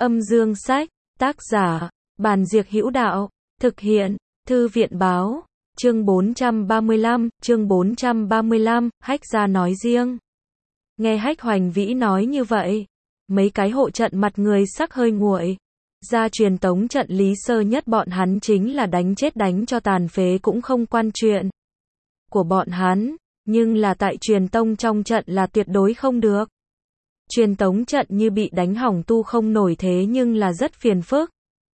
Âm dương sách, tác giả, Bàn Diệc Hữu Đạo, thực hiện, Thư viện báo, chương 435, Hách gia nói riêng. Nghe Hách Hoành Vĩ nói như vậy, mấy cái hộ trận mặt người sắc hơi nguội. Gia truyền tống trận Lý Sơ Nhất bọn hắn chính là đánh chết đánh cho tàn phế cũng không quan chuyện của bọn hắn, nhưng là tại truyền tông trong trận là tuyệt đối không được. Truyền tống trận như bị đánh hỏng tu không nổi thế nhưng là rất phiền phức.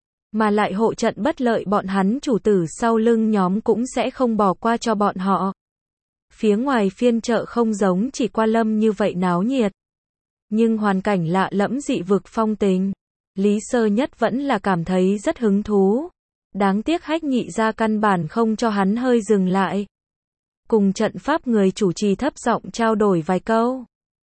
Mà lại hộ trận bất lợi bọn hắn chủ tử sau lưng nhóm cũng sẽ không bỏ qua cho bọn họ. Phía ngoài phiên chợ không giống chỉ qua lâm như vậy náo nhiệt. Nhưng hoàn cảnh lạ lẫm dị vực phong tình. Lý Sơ Nhất vẫn là cảm thấy rất hứng thú. Đáng tiếc Hách nhị gia căn bản không cho hắn hơi dừng lại. Cùng trận pháp người chủ trì thấp giọng trao đổi vài câu.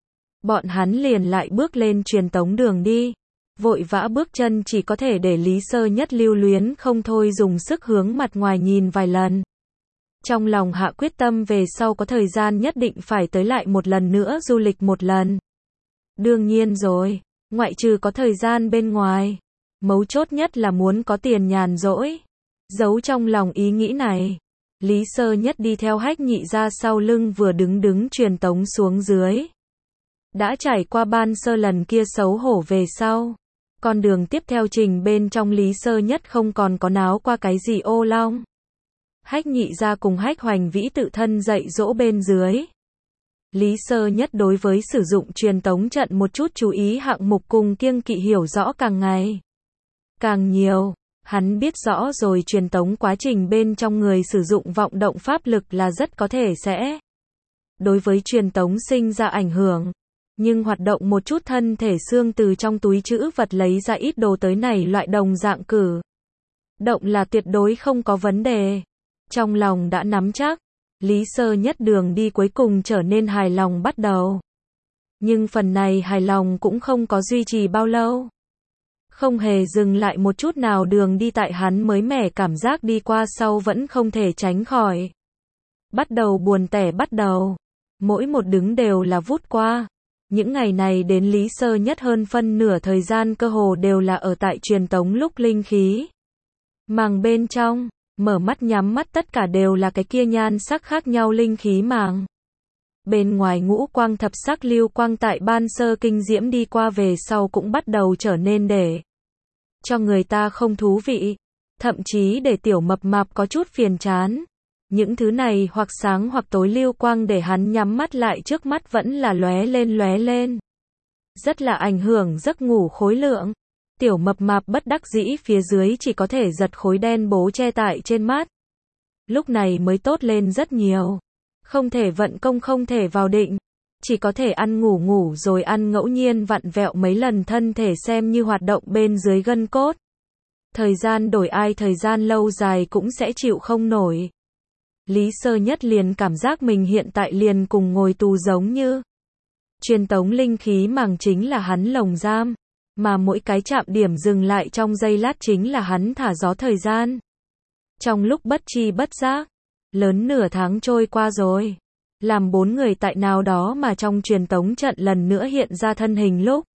Bọn hắn liền lại bước lên truyền tống đường đi. Vội vã bước chân chỉ có thể để Lý Sơ Nhất lưu luyến không thôi dùng sức hướng mặt ngoài nhìn vài lần. Trong lòng hạ quyết tâm về sau có thời gian nhất định phải tới lại một lần nữa du lịch một lần. Đương nhiên rồi, ngoại trừ có thời gian bên ngoài. Mấu chốt nhất là muốn có tiền nhàn rỗi. Giấu trong lòng ý nghĩ này. Lý Sơ Nhất đi theo Hách nhị ra sau lưng vừa đứng truyền tống xuống dưới. Đã trải qua ban sơ lần kia xấu hổ về sau. Con đường tiếp theo trình bên trong Lý Sơ Nhất không còn có náo qua cái gì ô long. Hách nhị ra cùng Hách Hoành Vĩ tự thân dạy dỗ bên dưới. Lý Sơ Nhất đối với sử dụng truyền tống trận một chút chú ý hạng mục cùng kiêng kỵ hiểu rõ càng ngày càng nhiều. Hắn biết rõ rồi truyền tống quá trình bên trong người sử dụng vọng động pháp lực là rất có thể sẽ đối với truyền tống sinh ra ảnh hưởng. Nhưng hoạt động một chút thân thể xương từ trong túi trữ vật lấy ra ít đồ tới này loại đồng dạng cử động là tuyệt đối không có vấn đề. Trong lòng đã nắm chắc, Lý Sơ Nhất đường đi cuối cùng trở nên hài lòng bắt đầu. Nhưng phần này hài lòng cũng không có duy trì bao lâu. Không hề dừng lại một chút nào đường đi tại hắn mới mẻ cảm giác đi qua sau vẫn không thể tránh khỏi. Bắt đầu buồn tẻ bắt đầu. Mỗi một đứng đều là vút qua. Những ngày này đến Lý Sơ Nhất hơn phân nửa thời gian cơ hồ đều là ở tại truyền tống lúc linh khí màng bên trong, mở mắt nhắm mắt tất cả đều là cái kia nhan sắc khác nhau linh khí màng. Bên ngoài ngũ quang thập sắc lưu quang tại ban sơ kinh diễm đi qua về sau cũng bắt đầu trở nên để cho người ta không thú vị, thậm chí để tiểu mập mạp có chút phiền chán. Những thứ này hoặc sáng hoặc tối lưu quang để hắn nhắm mắt lại trước mắt vẫn là lóe lên. Rất là ảnh hưởng giấc ngủ khối lượng. Tiểu mập mạp bất đắc dĩ phía dưới chỉ có thể giật khối đen bố che tại trên mắt. Lúc này mới tốt lên rất nhiều. Không thể vận công không thể vào định. Chỉ có thể ăn ngủ rồi ăn ngẫu nhiên vặn vẹo mấy lần thân thể xem như hoạt động bên dưới gân cốt. Thời gian đổi ai thời gian lâu dài cũng sẽ chịu không nổi. Lý Sơ Nhất liền cảm giác mình hiện tại liền cùng ngồi tù giống như. Truyền tống linh khí màng chính là hắn lồng giam, mà mỗi cái chạm điểm dừng lại trong giây lát chính là hắn thả gió thời gian. Trong lúc bất tri bất giác, lớn nửa tháng trôi qua rồi, làm bốn người tại nào đó mà trong truyền tống trận lần nữa hiện ra thân hình lúc.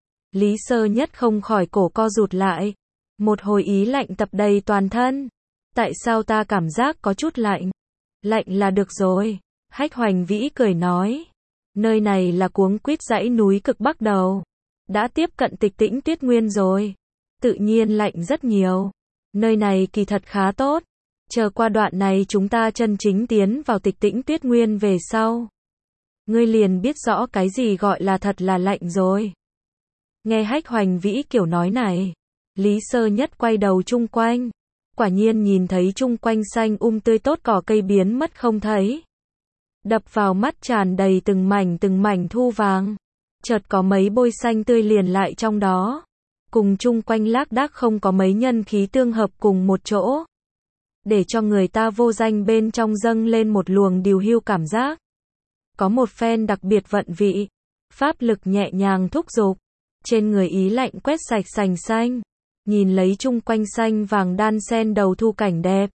Lý Sơ Nhất không khỏi cổ co rụt lại, một hồi ý lạnh tập đầy toàn thân. Tại sao ta cảm giác có chút lạnh? Lạnh là được rồi. Hách Hoành Vĩ cười nói. Nơi này là cuống quýt dãy núi cực bắc đầu. Đã tiếp cận Tịch Tĩnh Tuyết Nguyên rồi. Tự nhiên lạnh rất nhiều. Nơi này kỳ thật khá tốt. Chờ qua đoạn này chúng ta chân chính tiến vào Tịch Tĩnh Tuyết Nguyên về sau. Ngươi liền biết rõ cái gì gọi là thật là lạnh rồi. Nghe Hách Hoành Vĩ kiểu nói này. Lý Sơ Nhất quay đầu chung quanh. Quả nhiên nhìn thấy chung quanh xanh tươi tốt cỏ cây biến mất không thấy. Đập vào mắt tràn đầy từng mảnh thu vàng. Chợt có mấy bôi xanh tươi liền lại trong đó. Cùng chung quanh lác đác không có mấy nhân khí tương hợp cùng một chỗ. Để cho người ta vô danh bên trong dâng lên một luồng điều hưu cảm giác. Có một phen đặc biệt vận vị. Pháp lực nhẹ nhàng thúc giục. Trên người ý lạnh quét sạch sành xanh. Nhìn lấy chung quanh xanh vàng đan xen đầu thu cảnh đẹp.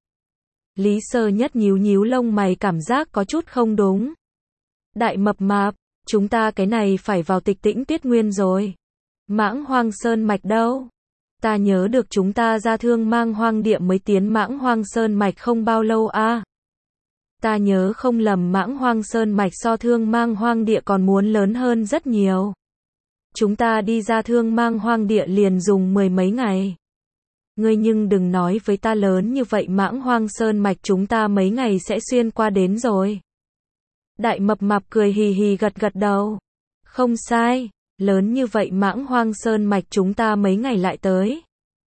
Lý Sơ Nhất nhíu lông mày cảm giác có chút không đúng. Đại mập mạp, chúng ta cái này phải vào Tịch Tĩnh Tuyết Nguyên rồi. Mãng Hoang Sơn Mạch đâu? Ta nhớ được chúng ta ra Thương Mang Hoang Địa mới tiến Mãng Hoang Sơn Mạch không bao lâu a. Ta nhớ không lầm Mãng Hoang Sơn Mạch so Thương Mang Hoang Địa còn muốn lớn hơn rất nhiều. Chúng ta đi ra Thương Mang Hoang Địa liền dùng 10 mấy ngày. Ngươi nhưng đừng nói với ta lớn như vậy Mãng Hoang Sơn Mạch chúng ta mấy ngày sẽ xuyên qua đến rồi. Đại Mập Mạp cười hì hì gật gật đầu. Không sai, lớn như vậy Mãng Hoang Sơn Mạch chúng ta mấy ngày lại tới.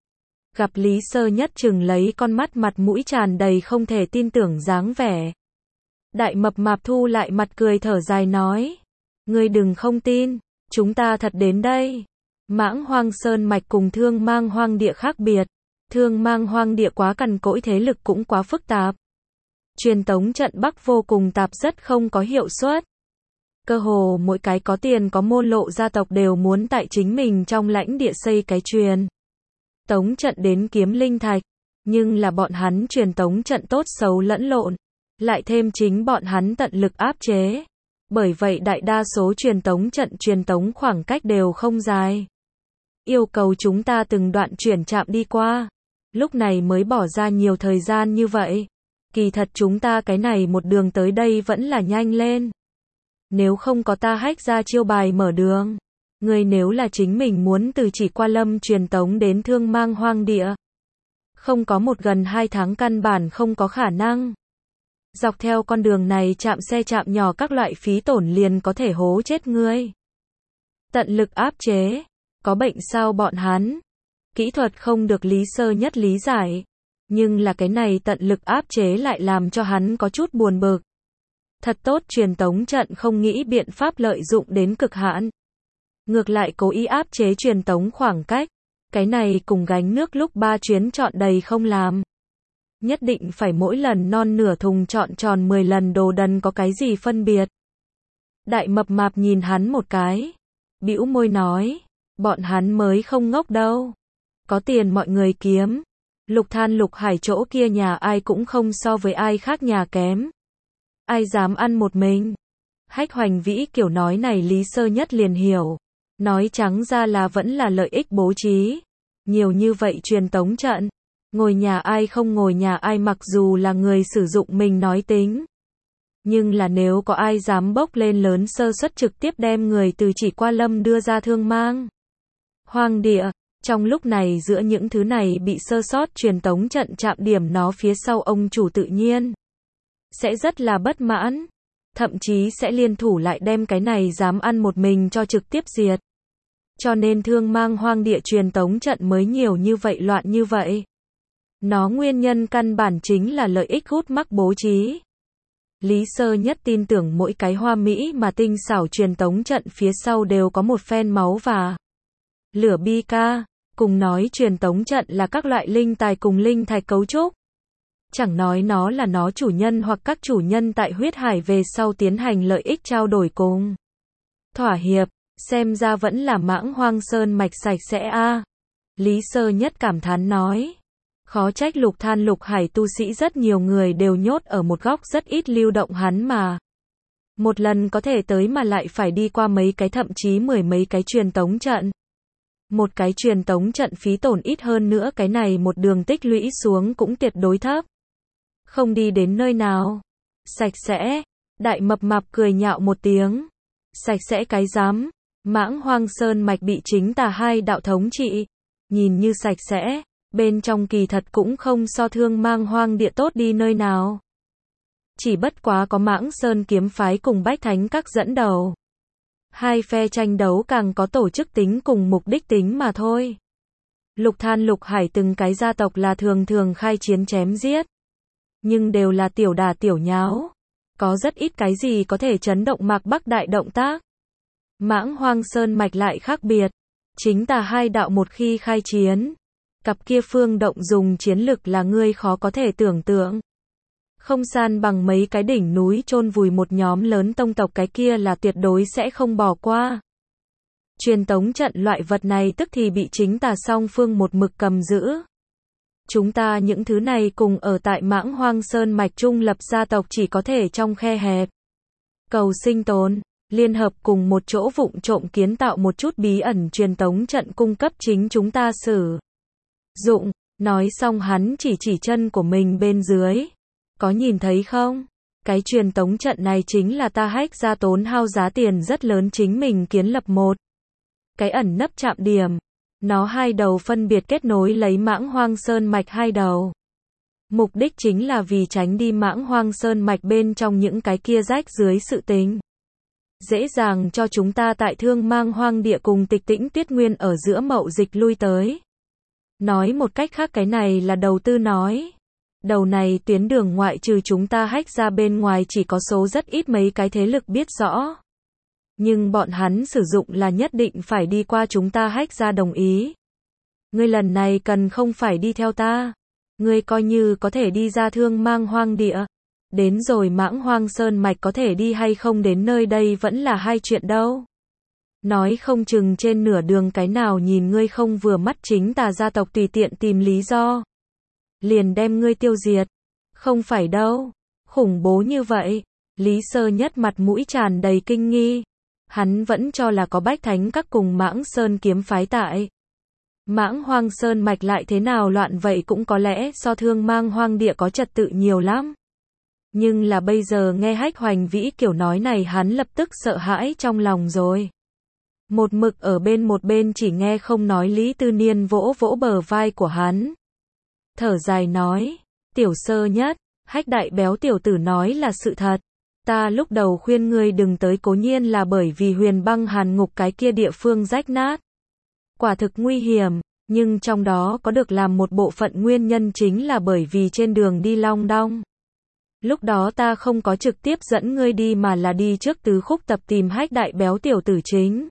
Gặp Lý Sơ Nhất chừng lấy con mắt mặt mũi tràn đầy không thể tin tưởng dáng vẻ. Đại Mập Mạp thu lại mặt cười thở dài nói. Ngươi đừng không tin, chúng ta thật đến đây. Mãng Hoang Sơn Mạch cùng Thương Mang Hoang Địa khác biệt. Thương Mang Hoang Địa quá cằn cỗi thế lực cũng quá phức tạp. Truyền tống trận Bắc vô cùng tạp rất không có hiệu suất. Cơ hồ mỗi cái có tiền có môn lộ gia tộc đều muốn tại chính mình trong lãnh địa xây cái truyền tống trận đến kiếm linh thạch. Nhưng là bọn hắn truyền tống trận tốt xấu lẫn lộn. Lại thêm chính bọn hắn tận lực áp chế. Bởi vậy đại đa số truyền tống trận truyền tống khoảng cách đều không dài. Yêu cầu chúng ta từng đoạn chuyển chạm đi qua. Lúc này mới bỏ ra nhiều thời gian như vậy. Kỳ thật chúng ta cái này một đường tới đây vẫn là nhanh lên. Nếu không có ta hách ra chiêu bài mở đường. Ngươi nếu là chính mình muốn từ Chỉ Qua Lâm truyền tống đến Thương Mang Hoang Địa. Không có một gần 2 tháng căn bản không có khả năng. Dọc theo con đường này chạm xe chạm nhỏ các loại phí tổn liền có thể hố chết ngươi. Tận lực áp chế. Có bệnh sao bọn hắn? Kỹ thuật không được Lý Sơ Nhất lý giải. Nhưng là cái này tận lực áp chế lại làm cho hắn có chút buồn bực. Thật tốt truyền tống trận không nghĩ biện pháp lợi dụng đến cực hạn. Ngược lại cố ý áp chế truyền tống khoảng cách. Cái này cùng gánh nước lúc 3 chuyến trọn đầy không làm. Nhất định phải mỗi lần non nửa thùng trọn tròn 10 lần đồ đần có cái gì phân biệt. Đại Mập Mạp nhìn hắn một cái. Bĩu môi nói. Bọn hắn mới không ngốc đâu. Có tiền mọi người kiếm. Lục Than Lục Hải chỗ kia nhà ai cũng không so với ai khác nhà kém. Ai dám ăn một mình. Hách Hoành Vĩ kiểu nói này Lý Sơ Nhất liền hiểu. Nói trắng ra là vẫn là lợi ích bố trí. Nhiều như vậy truyền tống trận. Ngồi nhà ai không ngồi nhà ai mặc dù là người sử dụng mình nói tính. Nhưng là nếu có ai dám bốc lên lớn sơ suất trực tiếp đem người từ Chỉ Qua Lâm đưa ra Thương Mang Hoang Địa. Trong lúc này giữa những thứ này bị sơ sót truyền tống trận chạm điểm nó phía sau ông chủ tự nhiên sẽ rất là bất mãn. Thậm chí sẽ liên thủ lại đem cái này dám ăn một mình cho trực tiếp diệt. Cho nên Thương Mang Hoang Địa truyền tống trận mới nhiều như vậy loạn như vậy. Nó nguyên nhân căn bản chính là lợi ích hút mắc bố trí. Lý Sơ Nhất tin tưởng mỗi cái hoa mỹ mà tinh xảo truyền tống trận phía sau đều có một phen máu và lửa bi ca. Cùng nói truyền tống trận là các loại linh tài cùng linh thạch cấu trúc. Chẳng nói nó là nó chủ nhân hoặc các chủ nhân tại huyết hải về sau tiến hành lợi ích trao đổi cùng thỏa hiệp. Xem ra vẫn là Mãng Hoang Sơn Mạch sạch sẽ a. Lý Sơ Nhất cảm thán nói. Khó trách Lục Than Lục Hải tu sĩ rất nhiều người đều nhốt ở một góc rất ít lưu động hắn mà. Một lần có thể tới mà lại phải đi qua mấy cái thậm chí 10 mấy cái truyền tống trận. Một cái truyền tống trận phí tổn ít hơn nữa cái này một đường tích lũy xuống cũng tuyệt đối thấp. Không đi đến nơi nào. Sạch sẽ. Đại Mập Mạp cười nhạo một tiếng. Sạch sẽ cái rắm. Mãng Hoang Sơn Mạch bị chính tà hai đạo thống trị. Nhìn như sạch sẽ. Bên trong kỳ thật cũng không so Thương Mang Hoang Địa tốt đi nơi nào. Chỉ bất quá có Mãng Sơn kiếm phái cùng Bách Thánh các dẫn đầu. Hai phe tranh đấu càng có tổ chức tính cùng mục đích tính mà thôi. Lục Than Lục Hải từng cái gia tộc là thường thường khai chiến chém giết. Nhưng đều là tiểu đà tiểu nháo. Có rất ít cái gì có thể chấn động Mạc Bắc đại động tác. Mãng Hoang Sơn Mạch lại khác biệt. Chính tà hai đạo một khi khai chiến. Cặp kia phương động dùng chiến lực là ngươi khó có thể tưởng tượng. Không san bằng mấy cái đỉnh núi chôn vùi một nhóm lớn tông tộc cái kia là tuyệt đối sẽ không bỏ qua. Truyền tống trận loại vật này tức thì bị chính tà song phương một mực cầm giữ. Chúng ta những thứ này cùng ở tại Mãng Hoang Sơn Mạch trung lập gia tộc chỉ có thể trong khe hẹp. Cầu sinh tồn. liên hợp cùng một chỗ vụng trộm kiến tạo một chút bí ẩn truyền tống trận cung cấp chính chúng ta sử dụng. Nói xong hắn chỉ chân của mình bên dưới. Có nhìn thấy không? Cái truyền tống trận này chính là ta hack ra tốn hao giá tiền rất lớn chính mình kiến lập một cái ẩn nấp trạm điểm. Nó hai đầu phân biệt kết nối lấy Mãng Hoang Sơn mạch hai đầu. Mục đích chính là vì tránh đi Mãng Hoang Sơn mạch bên trong những cái kia rách dưới sự tình. Dễ dàng cho chúng ta tại Thương Mang Hoang địa cùng Tịch Tĩnh Tuyết Nguyên ở giữa mậu dịch lui tới. Nói một cách khác cái này là đầu tư nói. Đầu này tuyến đường ngoại trừ chúng ta hack ra bên ngoài chỉ có số rất ít mấy cái thế lực biết rõ. Nhưng bọn hắn sử dụng là nhất định phải đi qua chúng ta hack ra đồng ý. Ngươi lần này cần không phải đi theo ta. Ngươi coi như có thể đi ra Thương Mang Hoang địa. Đến rồi Mãng Hoang Sơn mạch có thể đi hay không đến nơi đây vẫn là hai chuyện đâu. Nói không chừng trên nửa đường cái nào nhìn ngươi không vừa mắt chính tà gia tộc tùy tiện tìm lý do. Liền đem ngươi tiêu diệt. Không phải đâu. Khủng bố như vậy. Lý Sơ Nhất mặt mũi tràn đầy kinh nghi. Hắn vẫn cho là có Bách Thánh Các cùng Mãng Sơn kiếm phái tại. Mãng Hoang Sơn mạch lại thế nào loạn vậy cũng có lẽ so Thương Mang Hoang địa có trật tự nhiều lắm. Nhưng là bây giờ nghe Hách Hoành Vĩ kiểu nói này hắn lập tức sợ hãi trong lòng rồi. Một mực ở một bên chỉ nghe không nói Lý Tư Niên vỗ vỗ bờ vai của hắn. Thở dài nói, Tiểu Sơ Nhất, Hách đại béo tiểu tử nói là sự thật. Ta lúc đầu khuyên ngươi đừng tới cố nhiên là bởi vì Huyền Băng Hàn Ngục cái kia địa phương rách nát. Quả thực nguy hiểm, nhưng trong đó có được làm một bộ phận nguyên nhân chính là bởi vì trên đường đi long đong. Lúc đó ta không có trực tiếp dẫn ngươi đi mà là đi trước Tứ Khúc tập tìm Hách đại béo tiểu tử chính.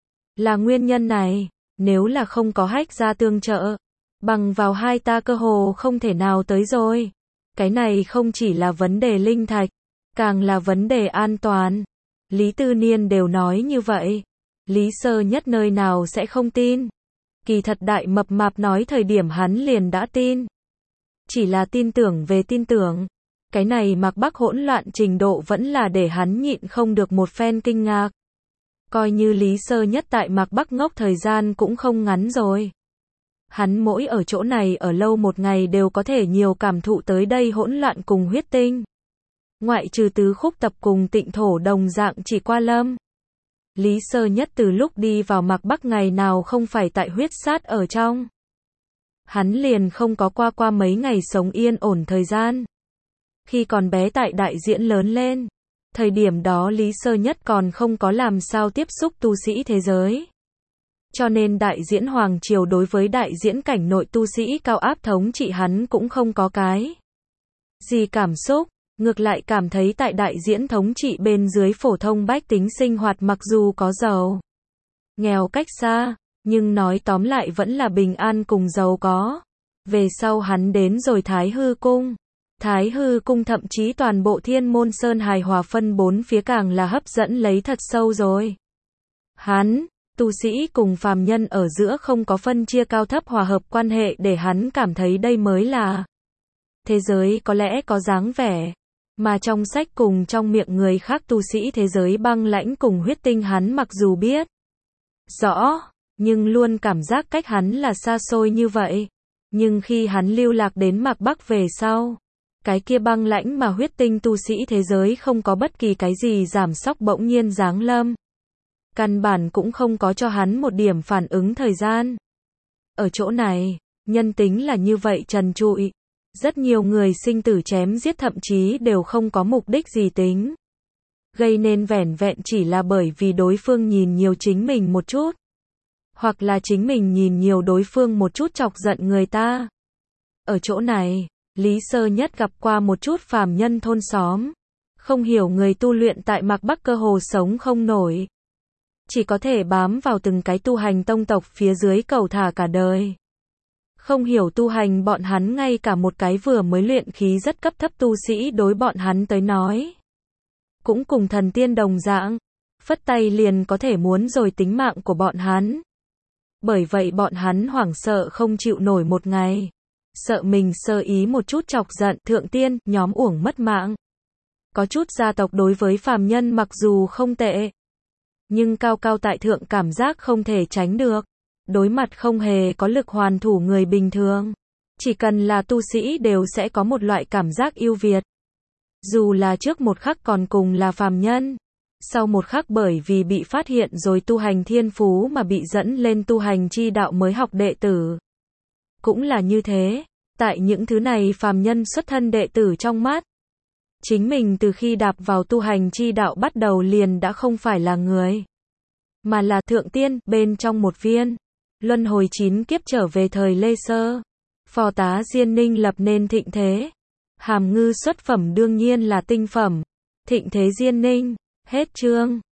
Là nguyên nhân này, nếu là không có Hách gia tương trợ, bằng vào hai ta cơ hồ không thể nào tới rồi. Cái này không chỉ là vấn đề linh thạch, càng là vấn đề an toàn. Lý Tư Niên đều nói như vậy. Lý Sơ Nhất nơi nào sẽ không tin. Kỳ thật đại mập mạp nói thời điểm hắn liền đã tin. Chỉ là tin tưởng về tin tưởng. Cái này Mạc Bắc hỗn loạn trình độ vẫn là để hắn nhịn không được một phen kinh ngạc. Coi như Lý Sơ Nhất tại Mạc Bắc ngốc thời gian cũng không ngắn rồi. Hắn mỗi ở chỗ này ở lâu một ngày đều có thể nhiều cảm thụ tới đây hỗn loạn cùng huyết tinh. Ngoại trừ Tứ Khúc tập cùng Tịnh Thổ đồng dạng chỉ qua lâm. Lý Sơ Nhất từ lúc đi vào Mạc Bắc ngày nào không phải tại huyết sát ở trong. Hắn liền không có qua mấy ngày sống yên ổn thời gian. Khi còn bé tại đại diễn lớn lên, thời điểm đó Lý Sơ Nhất còn không có làm sao tiếp xúc tu sĩ thế giới. Cho nên đại diễn Hoàng Triều đối với đại diễn cảnh nội tu sĩ cao áp thống trị hắn cũng không có cái gì cảm xúc, ngược lại cảm thấy tại đại diễn thống trị bên dưới phổ thông bách tính sinh hoạt mặc dù có giàu, nghèo cách xa, nhưng nói tóm lại vẫn là bình an cùng giàu có. Về sau hắn đến rồi Thái Hư Cung. Thái Hư Cung thậm chí toàn bộ Thiên Môn Sơn hài hòa phân bốn phía càng là hấp dẫn lấy thật sâu rồi. Hắn, tu sĩ cùng phàm nhân ở giữa không có phân chia cao thấp hòa hợp quan hệ để hắn cảm thấy đây mới là thế giới có lẽ có dáng vẻ. Mà trong sách cùng trong miệng người khác tu sĩ thế giới băng lãnh cùng huyết tinh hắn mặc dù biết rõ, nhưng luôn cảm giác cách hắn là xa xôi như vậy. Nhưng khi hắn lưu lạc đến Mạc Bắc về sau, cái kia băng lãnh mà huyết tinh tu sĩ thế giới không có bất kỳ cái gì giảm sóc bỗng nhiên giáng lâm. Căn bản cũng không có cho hắn một điểm phản ứng thời gian. Ở chỗ này, nhân tính là như vậy trần trụi. Rất nhiều người sinh tử chém giết thậm chí đều không có mục đích gì tính. Gây nên vẻn vẹn chỉ là bởi vì đối phương nhìn nhiều chính mình một chút. Hoặc là chính mình nhìn nhiều đối phương một chút chọc giận người ta. Ở chỗ này, Lý Sơ Nhất gặp qua một chút phàm nhân thôn xóm. Không hiểu người tu luyện tại Mạc Bắc cơ hồ sống không nổi. Chỉ có thể bám vào từng cái tu hành tông tộc phía dưới cầu thả cả đời. Không hiểu tu hành bọn hắn ngay cả một cái vừa mới luyện khí rất cấp thấp tu sĩ đối bọn hắn tới nói. Cũng cùng thần tiên đồng dạng, phất tay liền có thể muốn rồi tính mạng của bọn hắn. Bởi vậy bọn hắn hoảng sợ không chịu nổi một ngày. Sợ mình sơ ý một chút chọc giận thượng tiên, nhóm uổng mất mạng. Có chút gia tộc đối với phàm nhân mặc dù không tệ, Nhưng cao cao tại thượng cảm giác không thể tránh được. Đối mặt không hề có lực hoàn thủ người bình thường. Chỉ cần là tu sĩ đều sẽ có một loại cảm giác ưu việt. Dù là trước một khắc còn cùng là phàm nhân. Sau một khắc bởi vì bị phát hiện rồi tu hành thiên phú mà bị dẫn lên tu hành chi đạo mới học đệ tử. Cũng là như thế. Tại những thứ này phàm nhân xuất thân đệ tử trong mắt. Chính mình từ khi đạp vào tu hành chi đạo bắt đầu liền đã không phải là người. Mà là thượng tiên, bên trong một viên. Luân hồi 9 kiếp trở về thời Lê Sơ. Phò tá Diên Ninh lập nên thịnh thế. Hàm Ngư xuất phẩm đương nhiên là tinh phẩm. Thịnh thế Diên Ninh. Hết chương.